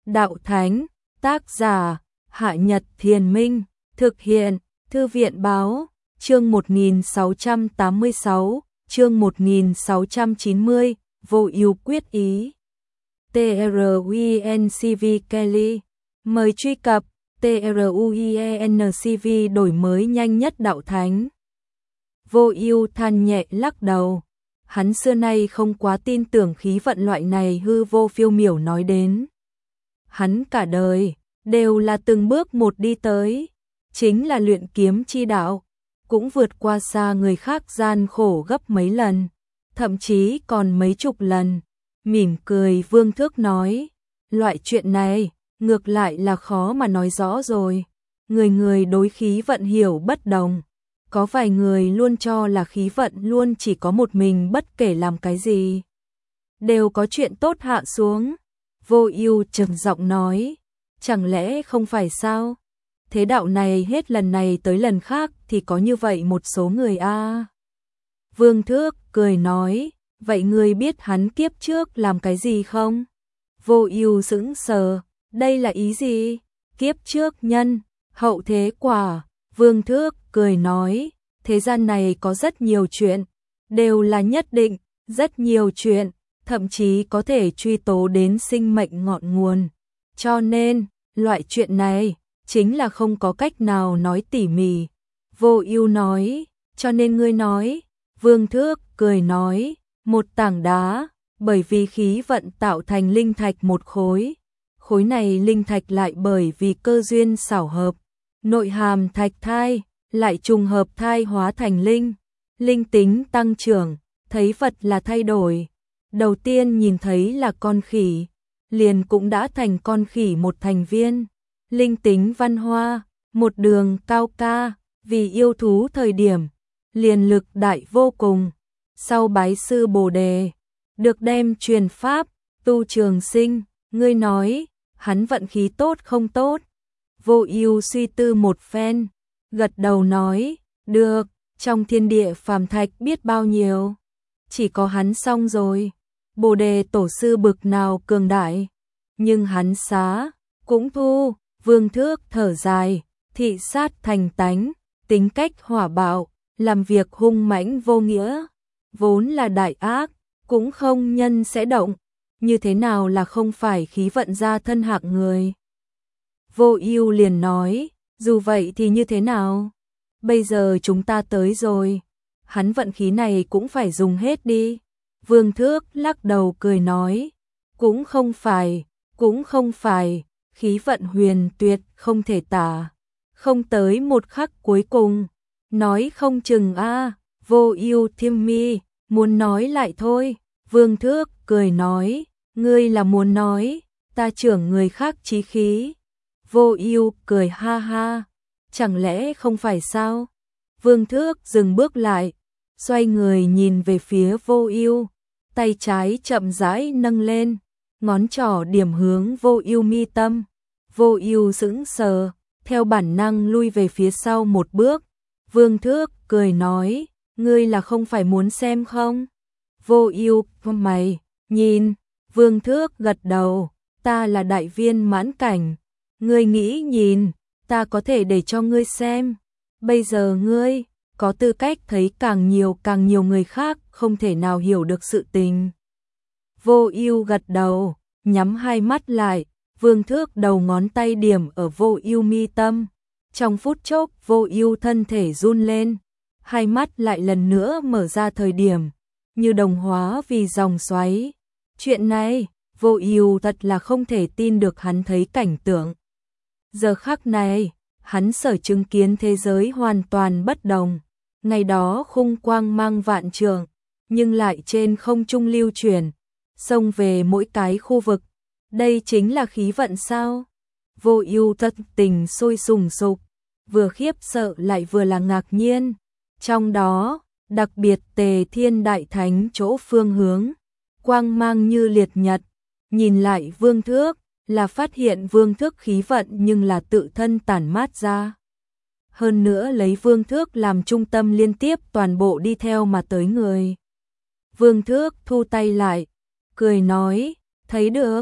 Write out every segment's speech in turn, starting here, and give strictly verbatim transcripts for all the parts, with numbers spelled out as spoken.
đạo thánh, tác giả, Hạ Nhật Thiền Minh, thực hiện, Thư viện báo, chương một nghìn sáu trăm tám mươi sáu, chương một nghìn sáu trăm chín mươi, vô ưu quyết ý. truencv Kelly, mời truy cập, truencv đổi mới nhanh nhất đạo thánh. Vô ưu than nhẹ lắc đầu, hắn xưa nay không quá tin tưởng khí vận loại này hư vô phiêu miểu nói đến. Hắn cả đời, đều là từng bước một đi tới, chính là luyện kiếm chi đạo, cũng vượt qua xa người khác gian khổ gấp mấy lần, thậm chí còn mấy chục lần. Mỉm cười Vương Thước nói, loại chuyện này, ngược lại là khó mà nói rõ rồi. Người người đối khí vận hiểu bất đồng. Có vài người luôn cho là khí vận luôn chỉ có một mình bất kể làm cái gì. Đều có chuyện tốt hạ xuống. Vô ưu trầm giọng nói, chẳng lẽ không phải sao? Thế đạo này hết lần này tới lần khác thì có như vậy một số người a. À. Vương Thước cười nói, vậy ngươi biết hắn kiếp trước làm cái gì không? Vô ưu sững sờ, đây là ý gì? Kiếp trước nhân, hậu thế quả. Vương Thước cười nói, thế gian này có rất nhiều chuyện, đều là nhất định, rất nhiều chuyện, thậm chí có thể truy tố đến sinh mệnh ngọn nguồn. Cho nên, loại chuyện này, chính là không có cách nào nói tỉ mỉ. Vô ưu nói, cho nên ngươi nói. Vương Thước cười nói, một tảng đá, bởi vì khí vận tạo thành linh thạch một khối. Khối này linh thạch lại bởi vì cơ duyên xảo hợp, nội hàm thạch thai, lại trùng hợp thai hóa thành linh. Linh tính tăng trưởng, thấy vật là thay đổi. Đầu tiên nhìn thấy là con khỉ, liền cũng đã thành con khỉ một thành viên. Linh tính văn hoa, một đường cao ca, vì yêu thú thời điểm, liền lực đại vô cùng. Sau bái sư Bồ Đề, được đem truyền pháp, tu trường sinh, ngươi nói, hắn vận khí tốt không tốt? Vô ưu suy tư một phen, gật đầu nói, được, trong thiên địa phàm thạch biết bao nhiêu, chỉ có hắn xong rồi. Bồ Đề tổ sư bực nào cường đại, nhưng hắn xá, cũng thu. Vương Thước thở dài, thị sát thành tánh, tính cách hỏa bạo, làm việc hung mãnh vô nghĩa, vốn là đại ác, cũng không nhân sẽ động, như thế nào là không phải khí vận ra thân hạng người. Vô ưu liền nói, dù vậy thì như thế nào? Bây giờ chúng ta tới rồi, hắn vận khí này cũng phải dùng hết đi. Vương Thước lắc đầu cười nói, cũng không phải, cũng không phải, khí vận huyền tuyệt không thể tả, không tới một khắc cuối cùng, nói không chừng a. À. Vô ưu thiêm mi, muốn nói lại thôi. Vương Thước cười nói, ngươi là muốn nói, ta trưởng người khác chí khí. Vô ưu cười ha ha, chẳng lẽ không phải sao? Vương Thước dừng bước lại, xoay người nhìn về phía Vô ưu, tay trái chậm rãi nâng lên, ngón trỏ điểm hướng Vô ưu mi tâm. Vô ưu sững sờ, theo bản năng lui về phía sau một bước. Vương Thước cười nói, ngươi là không phải muốn xem không? Vô ưu, mày, nhìn. Vương Thước gật đầu, ta là đại viên mãn cảnh. Ngươi nghĩ nhìn, ta có thể để cho ngươi xem. Bây giờ ngươi, có tư cách thấy càng nhiều càng nhiều người khác không thể nào hiểu được sự tình. Vô ưu gật đầu, nhắm hai mắt lại. Vương Thước đầu ngón tay điểm ở Vô ưu mi tâm. Trong phút chốc Vô ưu thân thể run lên, hai mắt lại lần nữa mở ra thời điểm, như đồng hóa vì dòng xoáy. Chuyện này, Vô ưu thật là không thể tin được hắn thấy cảnh tượng. Giờ khắc này, hắn sở chứng kiến thế giới hoàn toàn bất đồng. Ngày đó khung quang mang vạn trượng, nhưng lại trên không trung lưu chuyển, xông về mỗi cái khu vực. Đây chính là khí vận sao? Vô ưu thật tình sôi sùng sục, vừa khiếp sợ lại vừa là ngạc nhiên. Trong đó, đặc biệt Tề Thiên Đại Thánh chỗ phương hướng, quang mang như liệt nhật. Nhìn lại Vương Thước, là phát hiện Vương Thước khí vận nhưng là tự thân tản mát ra. Hơn nữa lấy Vương Thước làm trung tâm liên tiếp toàn bộ đi theo mà tới người. Vương Thước thu tay lại, cười nói, thấy được,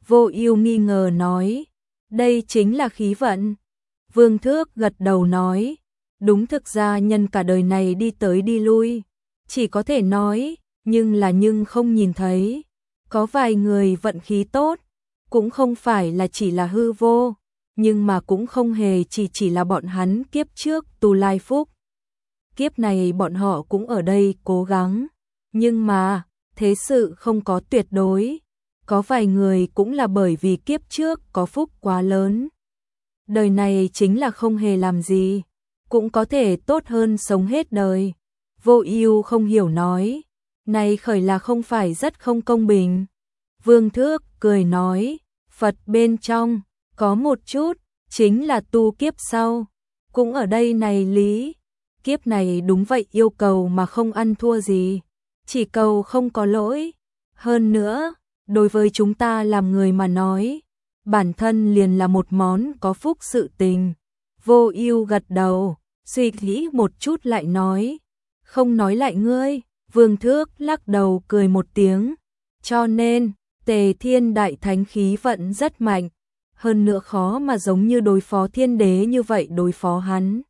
Vô Ưu nghi ngờ nói, đây chính là khí vận. Vương Thước gật đầu nói, đúng, thực ra nhân cả đời này đi tới đi lui, chỉ có thể nói, nhưng là nhưng không nhìn thấy. Có vài người vận khí tốt, cũng không phải là chỉ là hư vô, nhưng mà cũng không hề chỉ chỉ là bọn hắn kiếp trước tu lai phúc. Kiếp này bọn họ cũng ở đây cố gắng, nhưng mà thế sự không có tuyệt đối. Có vài người cũng là bởi vì kiếp trước có phúc quá lớn, đời này chính là không hề làm gì, cũng có thể tốt hơn sống hết đời. Vô Ưu không hiểu nói, này khởi là không phải rất không công bình. Vương Thước cười nói, Phật bên trong có một chút, chính là tu kiếp sau, cũng ở đây này lý. Kiếp này đúng vậy, yêu cầu mà không ăn thua gì, chỉ cầu không có lỗi. Hơn nữa, đối với chúng ta làm người mà nói, bản thân liền là một món có phúc sự tình. Vô Ưu gật đầu, suy nghĩ một chút lại nói, không nói lại ngươi. Vương Thước lắc đầu cười một tiếng, cho nên Tề Thiên Đại Thánh khí vận rất mạnh, hơn nữa khó mà giống như đối phó thiên đế như vậy đối phó hắn.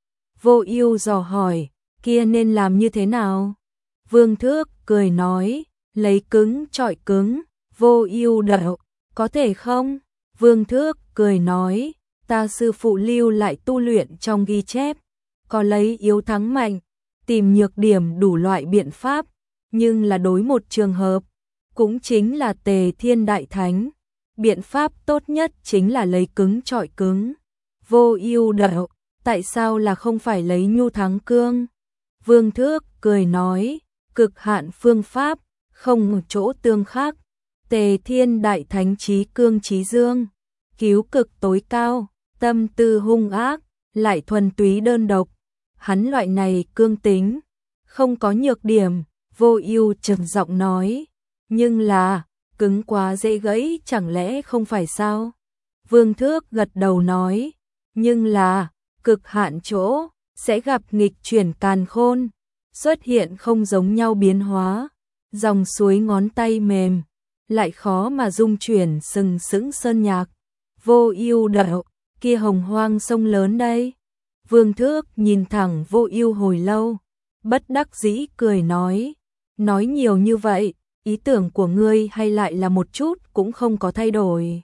Vô Ưu dò hỏi, kia nên làm như thế nào? Vương Thước cười nói, lấy cứng chọi cứng. Vô Ưu đạo, có thể không? Vương Thước cười nói, ta sư phụ lưu lại tu luyện trong ghi chép, có lấy yếu thắng mạnh, tìm nhược điểm đủ loại biện pháp, nhưng là đối một trường hợp, cũng chính là Tề Thiên Đại Thánh, biện pháp tốt nhất chính là lấy cứng chọi cứng. Vô Ưu đạo, tại sao là không phải lấy nhu thắng cương? Vương Thước cười nói, cực hạn phương pháp, không chỗ tương khắc. Tề Thiên Đại Thánh chí cương chí dương, cứu cực tối cao, tâm tư hung ác, lại thuần túy đơn độc. Hắn loại này cương tính, không có nhược điểm. Vô Ưu trầm giọng nói, nhưng là cứng quá dễ gãy chẳng lẽ không phải sao? Vương Thước gật đầu nói, nhưng là cực hạn chỗ sẽ gặp nghịch chuyển càn khôn, xuất hiện không giống nhau biến hóa, dòng suối ngón tay mềm, lại khó mà dung chuyển sừng sững sơn nhạc. Vô Ưu đạo, kia hồng hoang sông lớn đây. Vương Thước nhìn thẳng Vô Ưu hồi lâu, bất đắc dĩ cười nói, nói nhiều như vậy, ý tưởng của ngươi hay lại là một chút cũng không có thay đổi.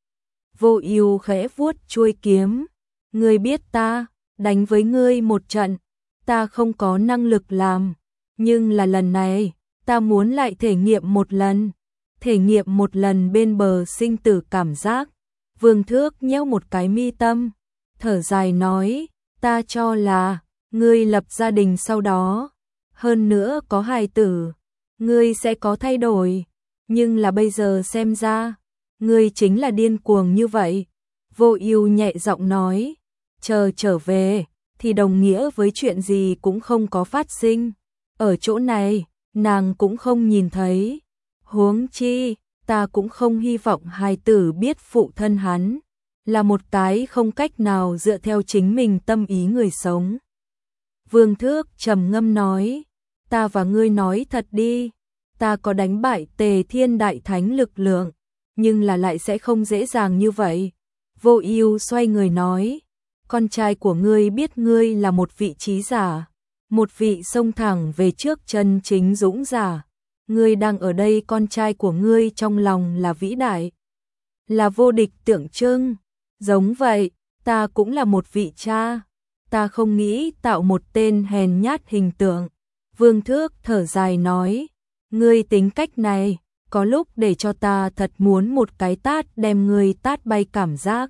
Vô Ưu khẽ vuốt chuôi kiếm, ngươi biết ta, đánh với ngươi một trận, ta không có năng lực làm, nhưng là lần này, ta muốn lại thể nghiệm một lần, thể nghiệm một lần bên bờ sinh tử cảm giác. Vương Thước nhếch một cái mi tâm, thở dài nói, ta cho là ngươi lập gia đình sau đó, hơn nữa có hài tử, ngươi sẽ có thay đổi, nhưng là bây giờ xem ra, ngươi chính là điên cuồng như vậy. Vô Ưu nhẹ giọng nói, chờ trở về thì đồng nghĩa với chuyện gì cũng không có phát sinh, ở chỗ này nàng cũng không nhìn thấy, huống chi ta cũng không hy vọng hài tử biết phụ thân hắn là một cái không cách nào dựa theo chính mình tâm ý người sống. Vương Thước trầm ngâm nói, ta và ngươi nói thật đi, ta có đánh bại Tề Thiên Đại Thánh lực lượng, nhưng là lại sẽ không dễ dàng như vậy. Vô Ưu xoay người nói, con trai của ngươi biết ngươi là một vị trí giả, một vị xông thẳng về trước chân chính dũng giả. Ngươi đang ở đây, con trai của ngươi trong lòng là vĩ đại, là vô địch tượng trưng. Giống vậy, ta cũng là một vị cha, ta không nghĩ tạo một tên hèn nhát hình tượng. Vương Thước thở dài nói, ngươi tính cách này, có lúc để cho ta thật muốn một cái tát đem ngươi tát bay cảm giác.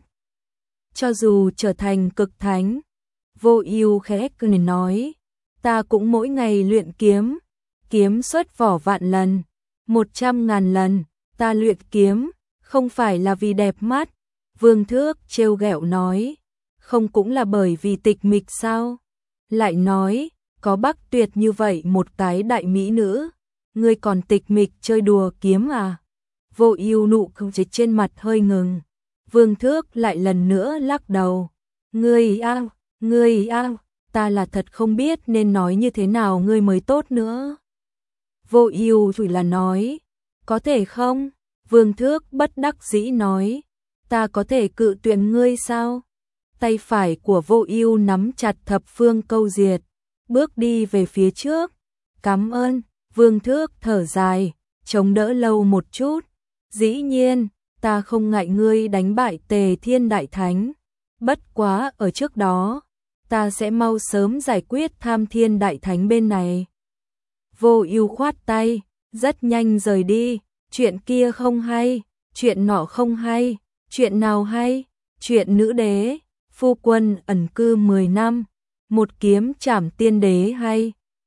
Cho dù trở thành cực thánh, Vô Ưu khẽ cười nói, ta cũng mỗi ngày luyện kiếm, kiếm xuất vỏ vạn lần, một trăm ngàn lần, ta luyện kiếm, không phải là vì đẹp mắt. Vương Thước trêu ghẹo nói, không cũng là bởi vì tịch mịch sao? Lại nói, có Bắc Tuyệt như vậy một cái đại mỹ nữ, ngươi còn tịch mịch chơi đùa kiếm à? Vô Ưu nụ cười trên mặt hơi ngừng. Vương Thước lại lần nữa lắc đầu, ngươi a, ngươi a, ta là thật không biết nên nói như thế nào ngươi mới tốt nữa. Vô Ưu chỉ là nói, có thể không? Vương Thước bất đắc dĩ nói, ta có thể cự tuyệt ngươi sao? Tay phải của Vô Ưu nắm chặt thập phương câu diệt, bước đi về phía trước. Cảm ơn, Vương Thước thở dài, chống đỡ lâu một chút. Dĩ nhiên, ta không ngại ngươi đánh bại Tề Thiên Đại Thánh. Bất quá ở trước đó, ta sẽ mau sớm giải quyết Tham Thiên Đại Thánh bên này. Vô Ưu khoát tay, rất nhanh rời đi. Chuyện kia không hay, chuyện nọ không hay, chuyện nào hay? Chuyện nữ đế, phu quân ẩn cư mười năm, một kiếm trảm tiên đế hay.